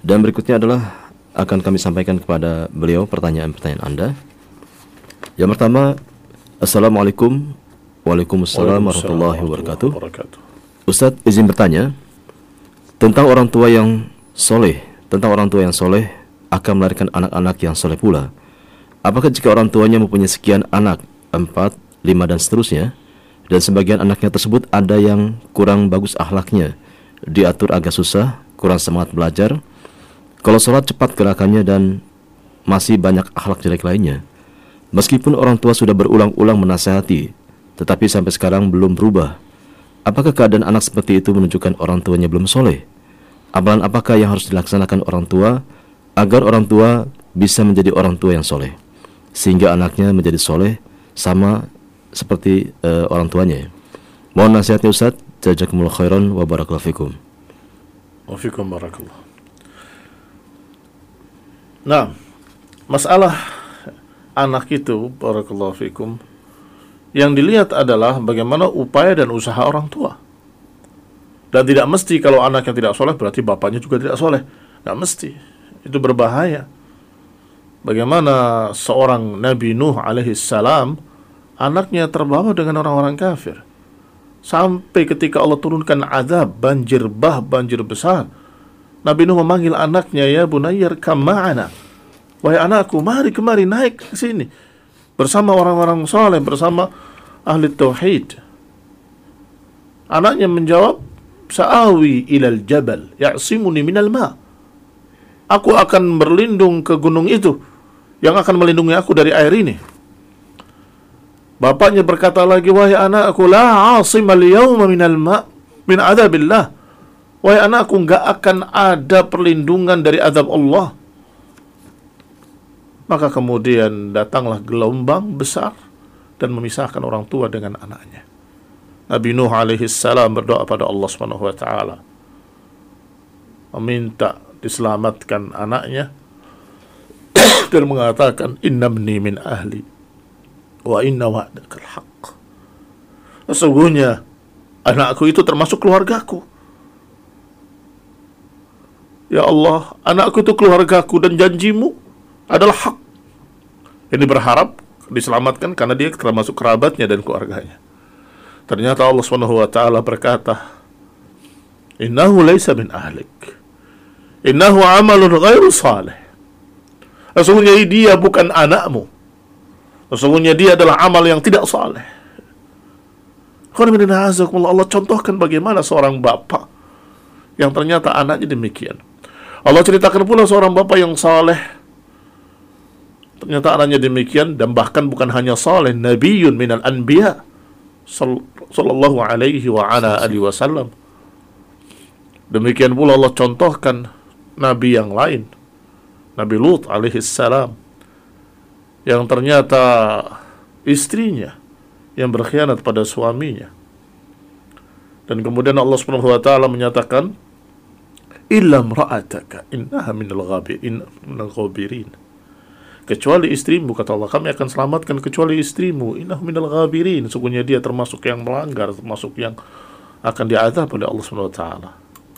Dan berikutnya adalah akan kami sampaikan kepada beliau pertanyaan-pertanyaan Anda. Yang pertama, Assalamualaikum. Waalaikumsalam warahmatullahi wabarakatuh. Ustadz, izin bertanya tentang orang tua yang soleh. Tentang orang tua yang soleh akan melahirkan anak-anak yang soleh pula. Apakah jika orang tuanya mempunyai sekian anak, 4, 5 dan seterusnya, dan sebagian anaknya tersebut ada yang kurang bagus akhlaknya, diatur agak susah, kurang semangat belajar, kalau sholat cepat gerakannya dan masih banyak akhlak jelek lainnya, meskipun orang tua sudah berulang-ulang menasihati, tetapi sampai sekarang belum berubah, apakah keadaan anak seperti itu menunjukkan orang tuanya belum soleh? Amalan apakah yang harus dilaksanakan orang tua agar orang tua bisa menjadi orang tua yang soleh, sehingga anaknya menjadi soleh sama seperti orang tuanya? Mohon nasihatnya Ustaz. Jazakumullah khairan wa barakallahu fikum. Wa fikum barakallah. Nah, masalah anak itu, barakallahu fikum, yang dilihat adalah bagaimana upaya dan usaha orang tua. Dan tidak mesti kalau anak yang tidak soleh berarti bapaknya juga tidak soleh. Tidak mesti. Itu berbahaya. Bagaimana seorang Nabi Nuh alaihissalam, anaknya terbawa dengan orang-orang kafir. Sampai ketika Allah turunkan azab, banjir besar. Nabi Nuh memanggil anaknya, ya bunayyar kam ma'ana. Wahai anakku, mari kemari, naik ke sini. Bersama orang-orang soleh, bersama ahli tauhid. Anaknya menjawab, sa'awi ilal jabal ya'simuni minal ma'. Aku akan berlindung ke gunung itu yang akan melindungi aku dari air ini. Bapaknya berkata lagi, wahai anakku, la 'asimal yawma minal ma' min adzabillah. Wahai anakku, enggak akan ada perlindungan dari azab Allah. Maka kemudian datanglah gelombang besar dan memisahkan orang tua dengan anaknya. Nabi Nuh alaihissalam berdoa pada Allah Subhanahu wa taala, meminta diselamatkan anaknya dan mengatakan, innabni min ahli wa inna wa'dakal haqq. Sesungguhnya anakku itu termasuk keluargaku. Ya Allah, anakku itu keluargaku dan janjimu adalah hak. Ini berharap diselamatkan karena dia termasuk kerabatnya dan keluarganya. Ternyata Allah Subhanahu wa taala berkata, innahu laysa min ahlik, innahu amalun ghairu salih. Sesungguhnya dia bukan anakmu, sesungguhnya dia adalah amal yang tidak saleh. Allah contohkan bagaimana seorang bapak yang ternyata anaknya demikian. Allah ceritakan pula seorang bapak yang saleh, ternyata anaknya demikian, dan bahkan bukan hanya saleh, nabiyyun minal anbiya sallallahu alaihi wa ala alihi wasallam. Demikian pula Allah contohkan nabi yang lain, Nabi Lut alaihi salam, yang ternyata istrinya yang berkhianat pada suaminya. Dan kemudian Allah Subhanahu wa taala menyatakan, illa imra'ataka innaha minal ghabirin. Kecuali istrimu, kata Allah, kami akan selamatkan kecuali istrimu, innahu minal ghabirin. Sesungguhnya dia termasuk yang melanggar, termasuk yang akan diazab oleh Allah Subhanahu wa taala.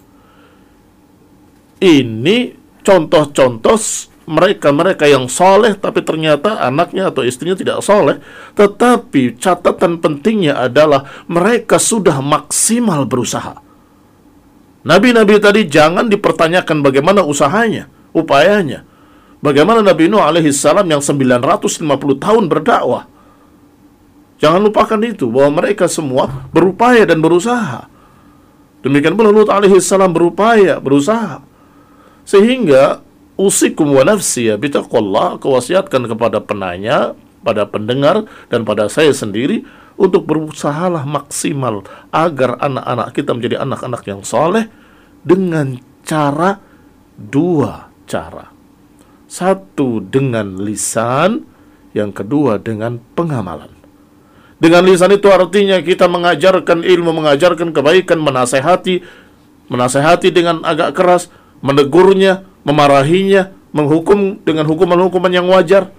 Ini contoh-contoh mereka yang soleh tapi ternyata anaknya atau istrinya tidak soleh. Tetapi catatan pentingnya adalah mereka sudah maksimal berusaha. Nabi-nabi tadi jangan dipertanyakan bagaimana usahanya, upayanya. Bagaimana Nabi Nuh alaihissalam yang 950 tahun berdakwah. Jangan lupakan itu, bahwa mereka semua berupaya dan berusaha. Demikian pula Lut alaihissalam berupaya, berusaha. Sehingga usikum wa nafsi bitaqwallah, kewasiatkan kepada penanya, pada pendengar, dan pada saya sendiri untuk berusahalah maksimal agar anak-anak kita menjadi anak-anak yang soleh dengan cara dua cara. Satu dengan lisan, yang kedua dengan pengamalan. Dengan lisan itu artinya kita mengajarkan ilmu, mengajarkan kebaikan, menasehati dengan agak keras, menegurnya, memarahinya, menghukum dengan hukuman-hukuman yang wajar.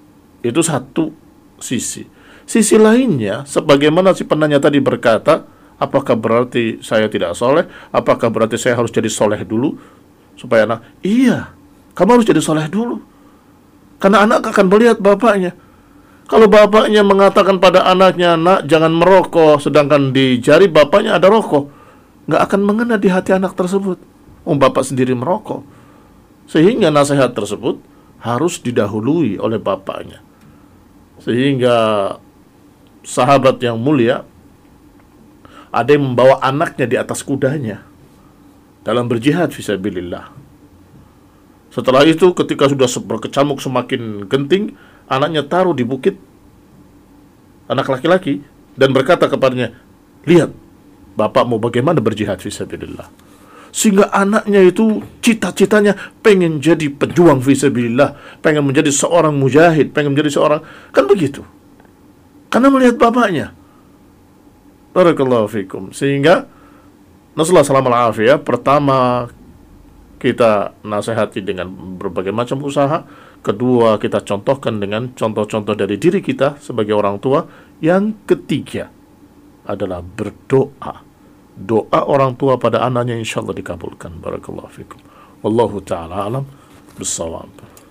Itu satu sisi. Sisi lainnya, sebagaimana si penanya tadi berkata, Apakah berarti saya tidak soleh? Apakah berarti saya harus jadi soleh dulu supaya anak? Iya, kamu harus jadi soleh dulu, karena anak akan melihat bapaknya. Kalau bapaknya mengatakan pada anaknya, nak jangan merokok, sedangkan di jari bapaknya ada rokok, nggak akan mengena di hati anak tersebut. Bapak sendiri merokok. Sehingga nasihat tersebut harus didahului oleh bapaknya. Sehingga sahabat yang mulia, ada yang membawa anaknya di atas kudanya dalam berjihad fisabilillah. Setelah itu ketika sudah berkecamuk semakin genting, anaknya taruh di bukit, anak laki-laki, dan berkata kepadanya, lihat bapakmu bagaimana berjihad fisabilillah. Sehingga anaknya itu cita-citanya pengen jadi pejuang fisabilillah, pengen menjadi seorang mujahid, pengen menjadi seorang, kan begitu, karena melihat bapaknya. Barakallahu fikum. Sehingga Rasulullah SAW pertama kita nasihati dengan berbagai macam usaha. Kedua, kita contohkan dengan contoh-contoh dari diri kita sebagai orang tua. Yang ketiga adalah berdoa. Doa orang tua pada anaknya insya Allah dikabulkan. Barakallahu fikum. Wallahu ta'ala alam bissawab.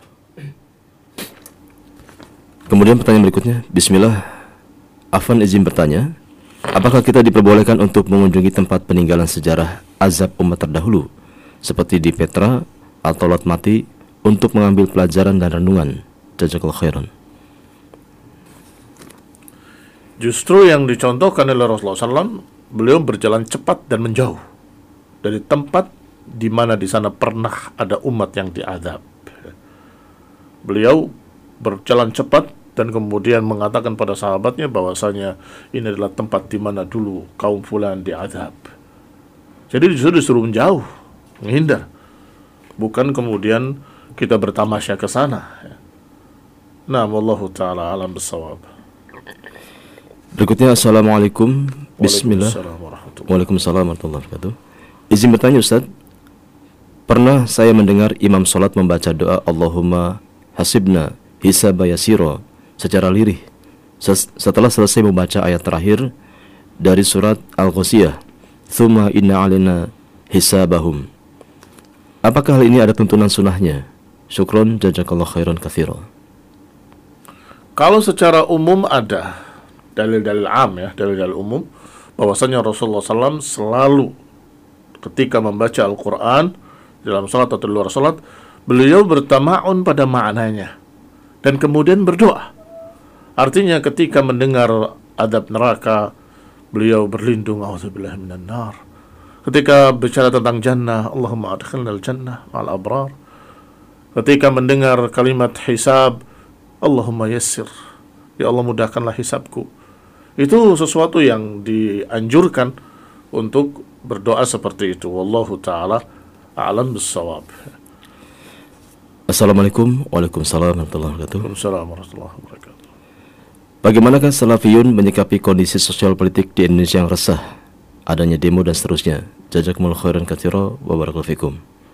Kemudian pertanyaan berikutnya, Bismillah, Afan izin bertanya, apakah kita diperbolehkan untuk mengunjungi tempat peninggalan sejarah azab umat terdahulu seperti di Petra atau Lot Mati untuk mengambil pelajaran dan renungan? Jazakallahu khairan. Justru yang dicontohkan oleh Rasulullah SAW, beliau berjalan cepat dan menjauh dari tempat di mana di sana pernah ada umat yang diazab. Beliau berjalan cepat dan kemudian mengatakan pada sahabatnya bahwasanya ini adalah tempat di mana dulu kaum fulan diazab. Jadi disuruh menjauh, menghindar, bukan kemudian kita bertamasya ke sana. Nah, wallahu ta'ala alam bissawab. Berikutnya, Assalamualaikum. Bismillah. Waalaikumsalam warahmatullahi wabarakatuh. Izin bertanya Ustaz, pernah saya mendengar imam sholat membaca doa Allahumma hasibna hisaba yasira secara lirih setelah selesai membaca ayat terakhir dari surat Al-Ghasiyah, Tsumma inna alina hisabahum. Apakah hal ini ada tuntunan sunnahnya? Syukron, jazakallahu khairan katsira. Kalau secara umum ada dalil-dalil am, ya, dalil-dalil umum bahwasanya Rasulullah SAW selalu ketika membaca Al-Quran dalam salat atau di luar salat, beliau bertama'un pada maknanya dan kemudian berdoa. Artinya ketika mendengar adab neraka, beliau berlindung, auzubillahi minan nar. Ketika bicara tentang jannah, Allahumma adkhilnal jannah ma'al abrar. Ketika mendengar kalimat hisab, Allahumma yassir, ya Allah mudahkanlah hisabku. Itu sesuatu yang dianjurkan untuk berdoa seperti itu. Wallahu ta'ala a'lam bissawab. Assalamualaikum. Waalaikumsalam warahmatullahi wabarakatuh. Waalaikumsalam warahmatullahi wabarakatuh. Bagaimanakah salafiyun menyikapi kondisi sosial politik di Indonesia yang resah, adanya demo dan seterusnya? Jazakumullahu khairan katsira wa barakallahu fikum.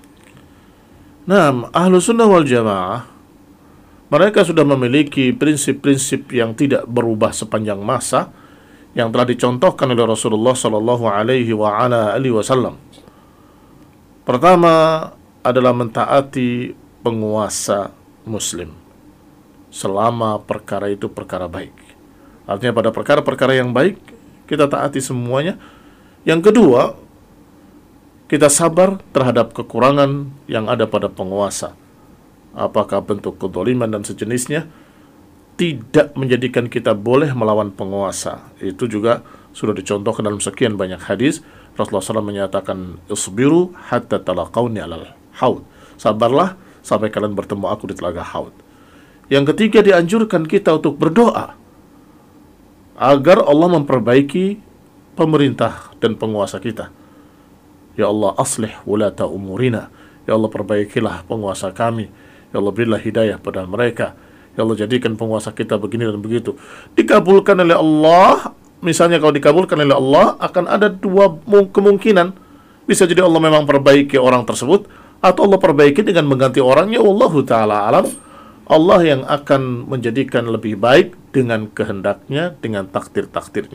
Nah, ahlu sunnah wal jamaah, mereka sudah memiliki prinsip-prinsip yang tidak berubah sepanjang masa yang telah dicontohkan oleh Rasulullah sallallahu alaihi wa ala alihi wasallam. Pertama adalah mentaati penguasa muslim selama perkara itu perkara baik. Artinya pada perkara-perkara yang baik kita taati semuanya. Yang kedua, kita sabar terhadap kekurangan yang ada pada penguasa. Apakah bentuk kedzaliman dan sejenisnya, tidak menjadikan kita boleh melawan penguasa. Itu juga sudah dicontohkan dalam sekian banyak hadis. Rasulullah SAW menyatakan, isbiru hatta talaqawni alal haud. Sabarlah sampai kalian bertemu aku di telaga haud. Yang ketiga, dianjurkan kita untuk berdoa agar Allah memperbaiki pemerintah dan penguasa kita. Ya Allah, aslih wulata umurina. Ya Allah, perbaikilah penguasa kami. Ya Allah, berilah hidayah pada mereka. Ya Allah, jadikan penguasa kita begini dan begitu. Dikabulkan oleh Allah. Misalnya kalau dikabulkan oleh Allah, akan ada dua kemungkinan. Bisa jadi Allah memang perbaiki orang tersebut, atau Allah perbaiki dengan mengganti orangnya. Wallahu ta'ala alam. Allah yang akan menjadikan lebih baik dengan kehendaknya, dengan takdir-takdirnya.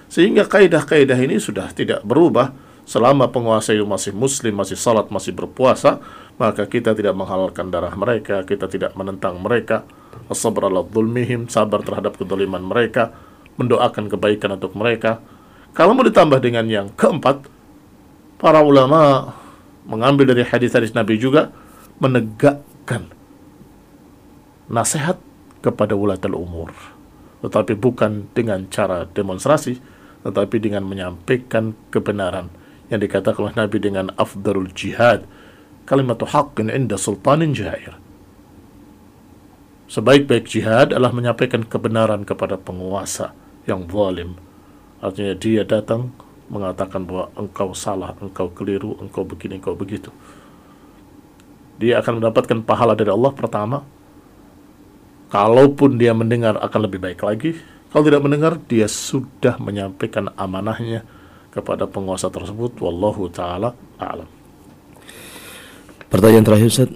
Sehingga kaidah-kaidah ini sudah tidak berubah selama penguasa itu masih muslim, masih salat, masih berpuasa, maka kita tidak menghalalkan darah mereka, kita tidak menentang mereka. As-sabr ala dzulmihim, sabar terhadap kedzaliman mereka, mendoakan kebaikan untuk mereka. Kalau mau ditambah dengan yang keempat, para ulama mengambil dari hadis-hadis Nabi juga menegakkan nasihat kepada ulatul umur, tetapi bukan dengan cara demonstrasi, tetapi dengan menyampaikan kebenaran yang dikatakan oleh Nabi dengan afdalul jihad, kalimatu haqqin inda sultanin jair. Sebaik-baik jihad adalah menyampaikan kebenaran kepada penguasa yang zalim. Artinya dia datang mengatakan bahwa engkau salah, engkau keliru, engkau begini, engkau begitu. Dia akan mendapatkan pahala dari Allah pertama. Kalaupun dia mendengar akan lebih baik lagi. Kalau tidak mendengar, dia sudah menyampaikan amanahnya kepada penguasa tersebut. Wallahu ta'ala a'lam. Pertanyaan terakhir, Ustaz.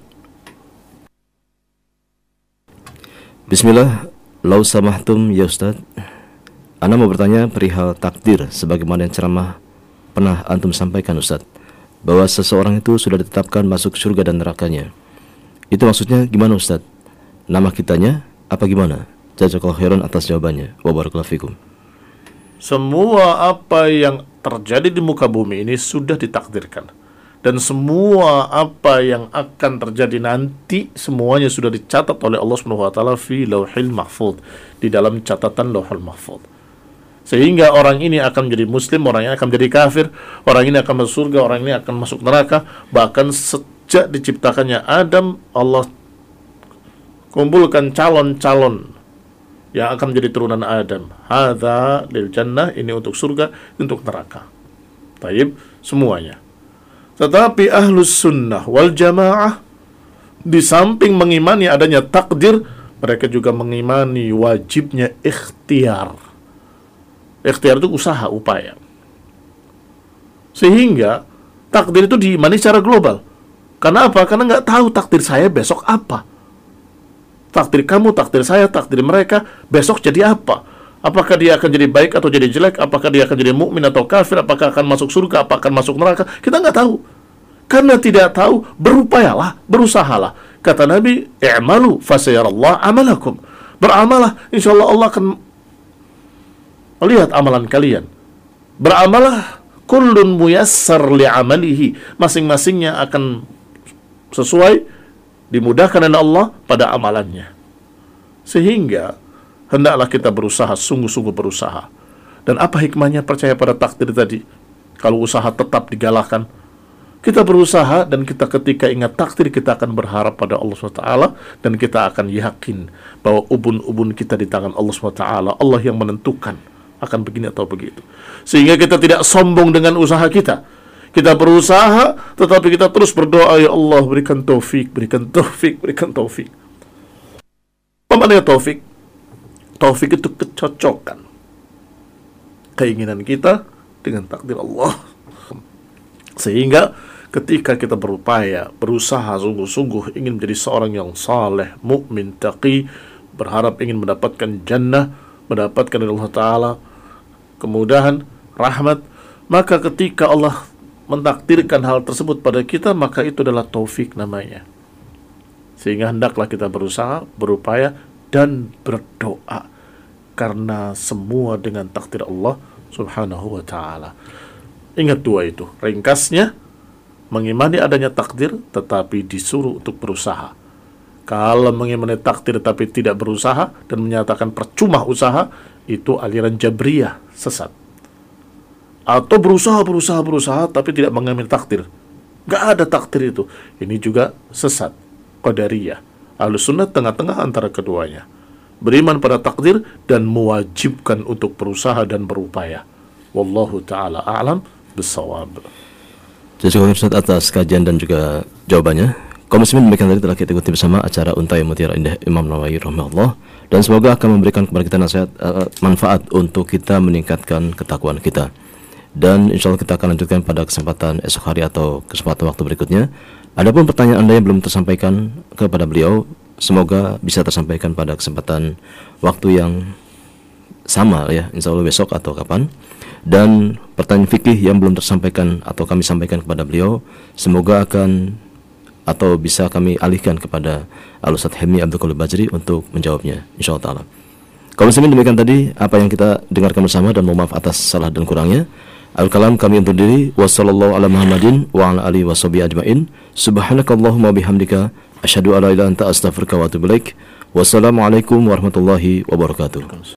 Bismillah, lau samahtum ya Ustaz. Ana mau bertanya perihal takdir sebagaimana yang ceramah pernah antum sampaikan, Ustaz, bahwa seseorang itu sudah ditetapkan masuk surga dan nerakanya. Itu maksudnya gimana, Ustaz? Nama kitanya apa gimana? Jazakallahu khairan atas jawabannya. Wa barakallahu fikum. Semua apa yang terjadi di muka bumi ini sudah ditakdirkan. Dan semua apa yang akan terjadi nanti semuanya sudah dicatat oleh Allah Subhanahu wa taala fi Lauhil Mahfuz, di dalam catatan Lauhul Mahfuz. Sehingga orang ini akan menjadi muslim, orang ini akan menjadi kafir, orang ini akan masuk surga, orang ini akan masuk neraka. Bahkan sejak diciptakannya Adam, Allah kumpulkan calon-calon yang akan menjadi turunan Adam. Hadza lil jannah, ini untuk surga, untuk neraka. Taib, semuanya. Tetapi ahlus sunnah wal jamaah, di samping mengimani adanya takdir, mereka juga mengimani wajibnya ikhtiar. Ikhtiar itu usaha, upaya. Sehingga takdir itu diimani secara global. Karena apa? Karena nggak tahu takdir saya besok apa. Takdir kamu, takdir saya, takdir mereka besok jadi apa? Apakah dia akan jadi baik atau jadi jelek? Apakah dia akan jadi mukmin atau kafir? Apakah akan masuk surga? Apakah akan masuk neraka? Kita nggak tahu. Karena tidak tahu, berupayalah, berusahalah. Kata Nabi, i'malu fasayarallahu amalakum. Beramalah, insyaallah Allah akan melihat amalan kalian. Beramalah, kullun muyassar li'amalihi. Masing-masingnya akan sesuai, dimudahkan oleh Allah pada amalannya. Sehingga hendaklah kita berusaha, sungguh-sungguh berusaha. Dan apa hikmahnya percaya pada takdir tadi? Kalau usaha tetap digalakkan, kita berusaha dan kita ketika ingat takdir, kita akan berharap pada Allah SWT, dan kita akan yakin bahwa ubun-ubun kita di tangan Allah SWT. Allah yang menentukan akan begini atau begitu. Sehingga kita tidak sombong dengan usaha kita. Kita berusaha, tetapi kita terus berdoa, ya Allah berikan taufik, berikan taufik, berikan taufik. Apa maknanya taufik? Taufik itu kecocokan keinginan kita dengan takdir Allah. Sehingga ketika kita berupaya, berusaha sungguh-sungguh ingin menjadi seorang yang saleh, mukmin, taqi, berharap ingin mendapatkan jannah, mendapatkan dari Allah Ta'ala kemudahan, rahmat, maka ketika Allah mentakdirkan hal tersebut pada kita, maka itu adalah taufik namanya. Sehingga hendaklah kita berusaha, berupaya, dan berdoa, karena semua dengan takdir Allah Subhanahu wa Ta'ala. Ingat dua itu, ringkasnya mengimani adanya takdir tetapi disuruh untuk berusaha. Kalau mengimani takdir tapi tidak berusaha dan menyatakan percuma usaha, itu aliran Jabriyah, sesat. Atau berusaha tapi tidak mengimani takdir, gak ada takdir itu, ini juga sesat, Qadariyah. Ahlus sunnah tengah-tengah antara keduanya, beriman pada takdir dan mewajibkan untuk berusaha dan berupaya. Wallahu ta'ala a'lam bissawab. Terima kasih Ustaz atas kajian dan juga jawabannya. Kaum muslimin, demikian tadi telah kita ikuti bersama acara Untai Mutiara Indah Imam Nawawi rahimahullah, dan semoga akan memberikan kepada kita nasihat manfaat untuk kita meningkatkan ketakwaan kita. Dan insya Allah kita akan lanjutkan pada kesempatan esok hari atau kesempatan waktu berikutnya. Adapun pertanyaan Anda yang belum tersampaikan kepada beliau, semoga bisa tersampaikan pada kesempatan waktu yang sama ya, insya Allah besok atau kapan. Dan pertanyaan fikih yang belum tersampaikan atau kami sampaikan kepada beliau, semoga akan atau bisa kami alihkan kepada Al-Ustadz Helmi Abdul Qadir Bajri untuk menjawabnya, insyaallah ta'ala. Kalau demikian tadi apa yang kita dengarkan bersama, dan mohon maaf atas salah dan kurangnya. Al-kalam kami undur diri. Wassallallahu ala Muhammadin wa ala alihi washabihi ajmain. Subhanakallahumma bihamdika asyhadu an la ilaha illa anta astaghfiruka wa atubu ilaik. Wassalamualaikum warahmatullahi wabarakatuh.